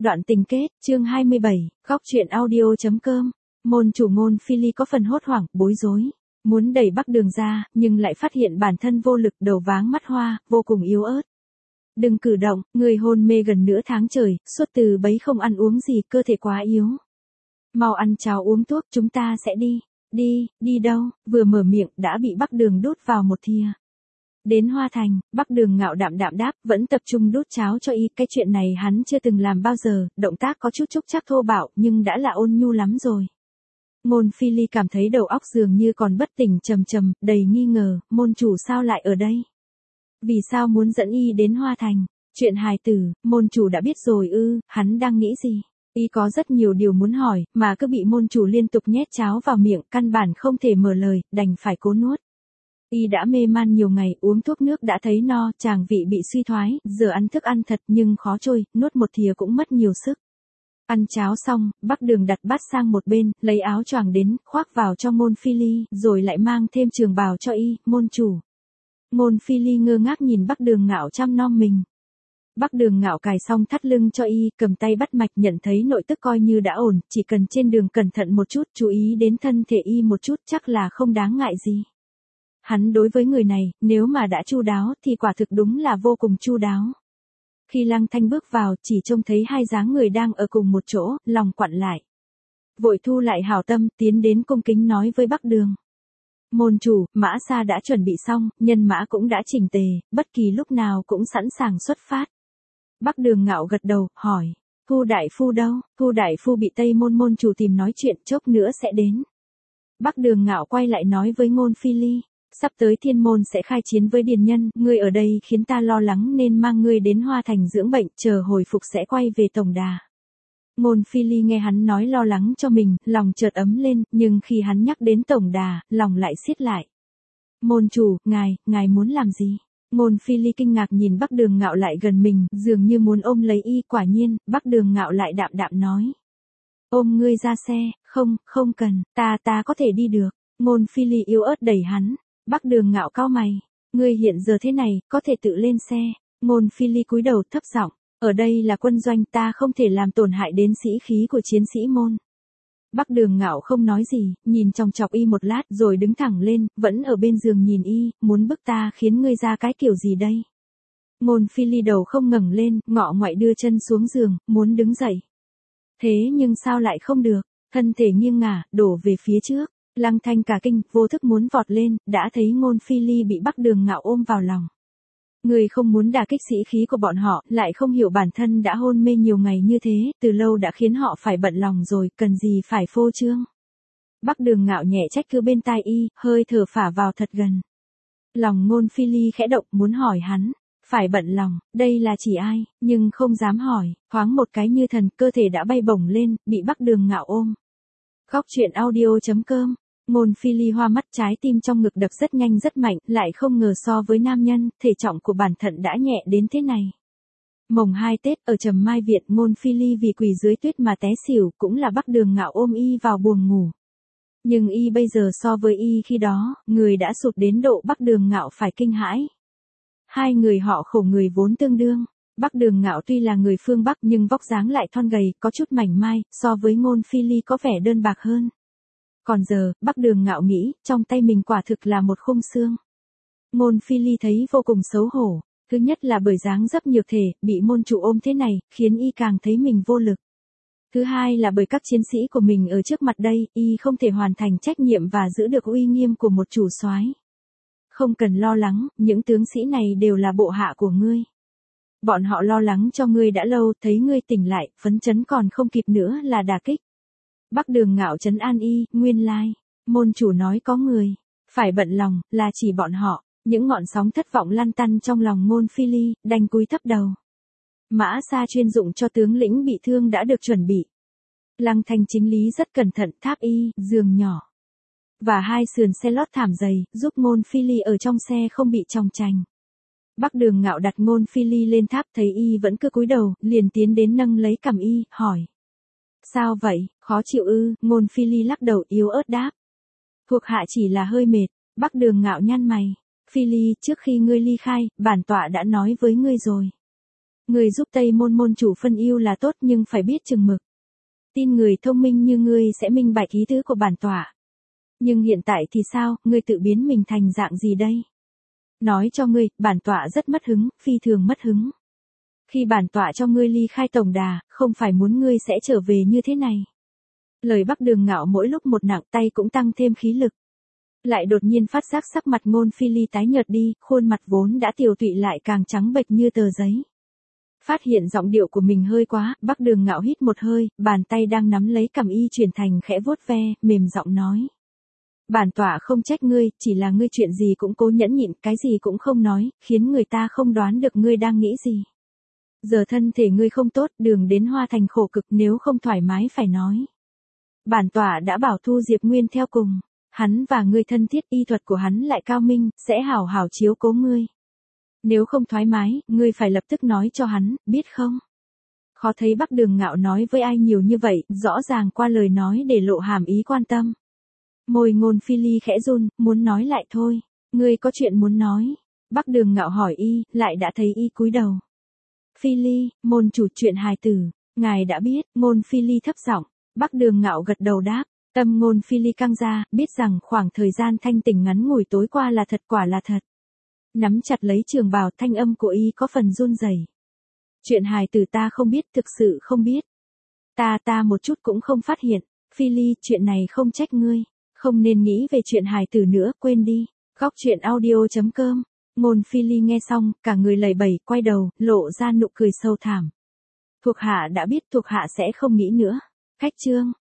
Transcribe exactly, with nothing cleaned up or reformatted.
Đoạn tình kết, chương hai mươi bảy, góc truyện audio.com. Môn chủ Ngôn Phi Ly có phần hốt hoảng, bối rối. Muốn đẩy Bắc Đường ra, nhưng lại phát hiện bản thân vô lực, đầu váng mắt hoa, vô cùng yếu ớt. Đừng cử động, người hôn mê gần nửa tháng trời, suốt từ bấy không ăn uống gì, cơ thể quá yếu. Mau ăn cháo uống thuốc, chúng ta sẽ đi. Đi, đi đâu? Vừa mở miệng, đã bị Bắc Đường đút vào một thìa. Đến Hoa Thành, Bắc Đường ngạo đạm đạm đáp, vẫn tập trung đút cháo cho y, cái chuyện này hắn chưa từng làm bao giờ, động tác có chút chút chắc thô bạo, nhưng đã là ôn nhu lắm rồi. Ngôn Phi Ly cảm thấy đầu óc dường như còn bất tỉnh trầm trầm, đầy nghi ngờ, môn chủ sao lại ở đây? Vì sao muốn dẫn y đến Hoa Thành? Chuyện hài tử, môn chủ đã biết rồi ư, hắn đang nghĩ gì? Y có rất nhiều điều muốn hỏi, mà cứ bị môn chủ liên tục nhét cháo vào miệng, căn bản không thể mở lời, đành phải cố nuốt. Y đã mê man nhiều ngày, uống thuốc nước đã thấy no, tràng vị bị suy thoái, giờ ăn thức ăn thật nhưng khó trôi, nuốt một thìa cũng mất nhiều sức. Ăn cháo xong, Bắc Đường đặt bát sang một bên, lấy áo choàng đến, khoác vào cho Ngôn Phi Ly, rồi lại mang thêm trường bào cho y, môn chủ. Ngôn Phi Ly ngơ ngác nhìn Bắc Đường ngạo chăm nom mình. Bắc Đường ngạo cài xong thắt lưng cho y, cầm tay bắt mạch nhận thấy nội tức coi như đã ổn, chỉ cần trên đường cẩn thận một chút, chú ý đến thân thể y một chút chắc là không đáng ngại gì. Hắn đối với người này, nếu mà đã chu đáo thì quả thực đúng là vô cùng chu đáo. Khi Lăng Thanh bước vào, chỉ trông thấy hai dáng người đang ở cùng một chỗ, lòng quặn lại. Vội thu lại hảo tâm, tiến đến cung kính nói với Bắc Đường. Môn chủ, mã xa đã chuẩn bị xong, nhân mã cũng đã chỉnh tề, bất kỳ lúc nào cũng sẵn sàng xuất phát. Bắc Đường ngạo gật đầu, hỏi. Thu đại phu đâu? Thu đại phu bị Tây Môn môn chủ tìm nói chuyện, chốc nữa sẽ đến. Bắc Đường ngạo quay lại nói với Ngôn Phi Ly. Sắp tới Thiên Môn sẽ khai chiến với Điền Nhân, ngươi ở đây khiến ta lo lắng nên mang ngươi đến Hoa Thành dưỡng bệnh, chờ hồi phục sẽ quay về Tổng Đà. Ngôn Phi Ly nghe hắn nói lo lắng cho mình, lòng chợt ấm lên, nhưng khi hắn nhắc đến Tổng Đà, lòng lại siết lại. Môn chủ, ngài, ngài muốn làm gì? Ngôn Phi Ly kinh ngạc nhìn Bắc Đường ngạo lại gần mình, dường như muốn ôm lấy y, quả nhiên, Bắc Đường ngạo lại đạm đạm nói. Ôm ngươi ra xe, không, không cần, ta ta có thể đi được. Ngôn Phi Ly yếu ớt đẩy hắn. Bắc Đường ngạo cau mày, ngươi hiện giờ thế này, có thể tự lên xe. Ngôn Phi Ly cúi đầu thấp giọng, ở đây là quân doanh, ta không thể làm tổn hại đến sĩ khí của chiến sĩ môn. Bắc Đường ngạo không nói gì, nhìn chòng chọc y một lát rồi đứng thẳng lên, vẫn ở bên giường nhìn y, muốn bức ta khiến ngươi ra cái kiểu gì đây? Ngôn Phi Ly đầu không ngẩng lên, ngọ ngoại đưa chân xuống giường, muốn đứng dậy. Thế nhưng sao lại không được, thân thể nghiêng ngả, đổ về phía trước. Lăng Thanh cả kinh, vô thức muốn vọt lên, đã thấy Ngôn Phi Ly bị Bắc Đường ngạo ôm vào lòng. Người không muốn đả kích sĩ khí của bọn họ, lại không hiểu bản thân đã hôn mê nhiều ngày như thế, từ lâu đã khiến họ phải bận lòng rồi, cần gì phải phô trương. Bắc Đường ngạo nhẹ trách cứ bên tai y, hơi thở phả vào thật gần. Lòng Ngôn Phi Ly khẽ động, muốn hỏi hắn, phải bận lòng, đây là chỉ ai, nhưng không dám hỏi, thoáng một cái như thần, cơ thể đã bay bổng lên, bị Bắc Đường ngạo ôm. Góc truyện audio.com. Ngôn Phi Ly hoa mắt, trái tim trong ngực đập rất nhanh rất mạnh, lại không ngờ so với nam nhân, thể trọng của bản thân đã nhẹ đến thế này. Mồng hai Tết, ở Trầm Mai Viện, Ngôn Phi Ly vì quỳ dưới tuyết mà té xỉu, cũng là Bắc Đường ngạo ôm y vào buồng ngủ. Nhưng y bây giờ so với y khi đó, người đã sụt đến độ Bắc Đường ngạo phải kinh hãi. Hai người họ khổ người vốn tương đương. Bắc Đường ngạo tuy là người phương Bắc nhưng vóc dáng lại thon gầy, có chút mảnh mai, so với Ngôn Phi Ly có vẻ đơn bạc hơn. Còn giờ, Bắc Đường ngạo nghĩ, trong tay mình quả thực là một khung xương. Ngôn Phi Ly thấy vô cùng xấu hổ, thứ nhất là bởi dáng dấp nhược thể, bị môn chủ ôm thế này, khiến y càng thấy mình vô lực. Thứ hai là bởi các chiến sĩ của mình ở trước mặt đây, y không thể hoàn thành trách nhiệm và giữ được uy nghiêm của một chủ soái. Không cần lo lắng, những tướng sĩ này đều là bộ hạ của ngươi. Bọn họ lo lắng cho ngươi đã lâu, thấy ngươi tỉnh lại, phấn chấn còn không kịp nữa là đả kích. Bắc Đường ngạo trấn an y, nguyên lai, môn chủ nói có người, phải bận lòng, là chỉ bọn họ, những ngọn sóng thất vọng lăn tăn trong lòng Ngôn Phi Ly, đành cúi thấp đầu. Mã xa chuyên dụng cho tướng lĩnh bị thương đã được chuẩn bị. Lăng Thanh chính lý rất cẩn thận, tháp y, giường nhỏ. Và hai sườn xe lót thảm dày, giúp Ngôn Phi Ly ở trong xe không bị chòng chành. Bắc Đường ngạo đặt Ngôn Phi Ly lên tháp thấy y vẫn cứ cúi đầu, liền tiến đến nâng lấy cằm y, hỏi. Sao vậy, khó chịu ư? Ngôn Phi Ly lắc đầu yếu ớt đáp. Thuộc hạ chỉ là hơi mệt. Bắc Đường ngạo nhăn mày. Phi Ly, trước khi ngươi ly khai, bản tọa đã nói với ngươi rồi. Người giúp Tây Môn môn chủ phân ưu là tốt nhưng phải biết chừng mực. Tin người thông minh như ngươi sẽ minh bạch ý tứ của bản tọa. Nhưng hiện tại thì sao, ngươi tự biến mình thành dạng gì đây? Nói cho ngươi, bản tọa rất mất hứng, phi thường mất hứng. Khi bản tọa cho ngươi ly khai tổng đà, không phải muốn ngươi sẽ trở về như thế này. Lời Bắc Đường Ngạo mỗi lúc một nặng, tay cũng tăng thêm khí lực. Lại đột nhiên phát giác sắc mặt Ngôn Phi Ly tái nhợt đi, khuôn mặt vốn đã tiều tụy lại càng trắng bệch như tờ giấy. Phát hiện giọng điệu của mình hơi quá, Bắc Đường Ngạo hít một hơi, bàn tay đang nắm lấy cằm y chuyển thành khẽ vuốt ve, mềm giọng nói. Bản tọa không trách ngươi, chỉ là ngươi chuyện gì cũng cố nhẫn nhịn, cái gì cũng không nói, khiến người ta không đoán được ngươi đang nghĩ gì. Giờ thân thể ngươi không tốt, đường đến Hoa Thành khổ cực, nếu không thoải mái phải nói. Bản tọa đã bảo Thu Diệp Nguyên theo cùng, hắn và ngươi thân thiết, y thuật của hắn lại cao minh, sẽ hảo hảo chiếu cố ngươi. Nếu không thoải mái, ngươi phải lập tức nói cho hắn, biết không? Khó thấy Bắc Đường Ngạo nói với ai nhiều như vậy, rõ ràng qua lời nói để lộ hàm ý quan tâm. Môi Ngôn Phi Ly khẽ run, muốn nói lại thôi. Ngươi có chuyện muốn nói. Bắc Đường Ngạo hỏi y, lại đã thấy y cúi đầu. Phi Ly, môn chủ chuyện hài tử, ngài đã biết. Ngôn Phi Ly thấp giọng. Bắc Đường Ngạo gật đầu đáp. Tâm Ngôn Phi Ly căng ra, biết rằng khoảng thời gian thanh tỉnh ngắn ngủi tối qua là thật, quả là thật. Nắm chặt lấy trường bào, thanh âm của y có phần run rẩy. Chuyện hài tử ta không biết, thực sự không biết. Ta ta một chút cũng không phát hiện. Phi Ly, chuyện này không trách ngươi. Không nên nghĩ về chuyện hài tử nữa, quên đi. Góc truyện audio chấm com. Ngôn Phi Ly nghe xong, cả người lầy bẩy, quay đầu, lộ ra nụ cười sâu thẳm. Thuộc hạ đã biết, thuộc hạ sẽ không nghĩ nữa. Cách chương.